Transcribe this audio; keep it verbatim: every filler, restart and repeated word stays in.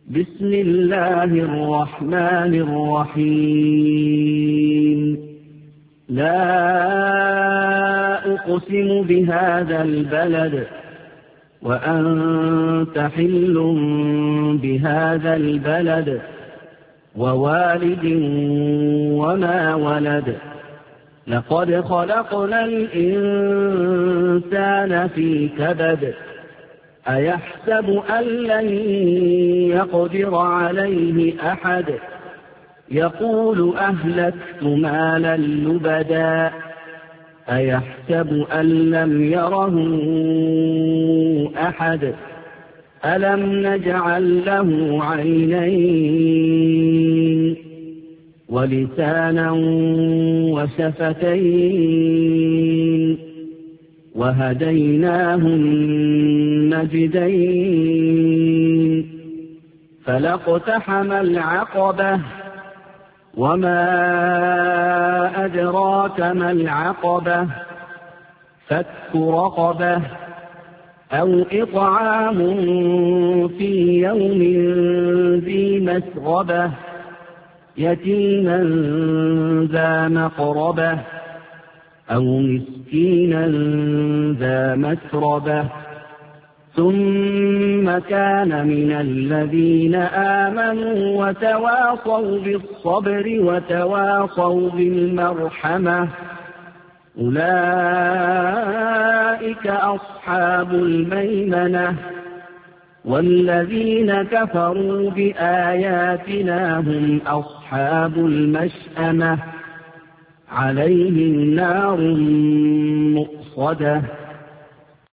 بسم الله الرحمن الرحيم لا أقسم بهذا البلد وأنت حل بهذا البلد ووالد وما ولد لقد خلقنا الإنسان في كبد أيحسب أن لن يقدر عليه أحد يقول أهلكت مالا لبدا أيحسب أن لم يره أحد ألم نجعل له عينين ولسانا وشفتين وهديناه النجدين فلاقتحم العقبة وما أدراك ما العقبة فك رقبة أو إطعام في يوم ذي مسغبة يتيما ذا مقربة أو مسكينا ذا مسربة ثم كان من الذين آمنوا وتواصوا بالصبر وتواصوا بالمرحمة أولئك أصحاب الميمنة والذين كفروا بآياتنا هم أصحاب المشأمة عليهم نار مؤصدة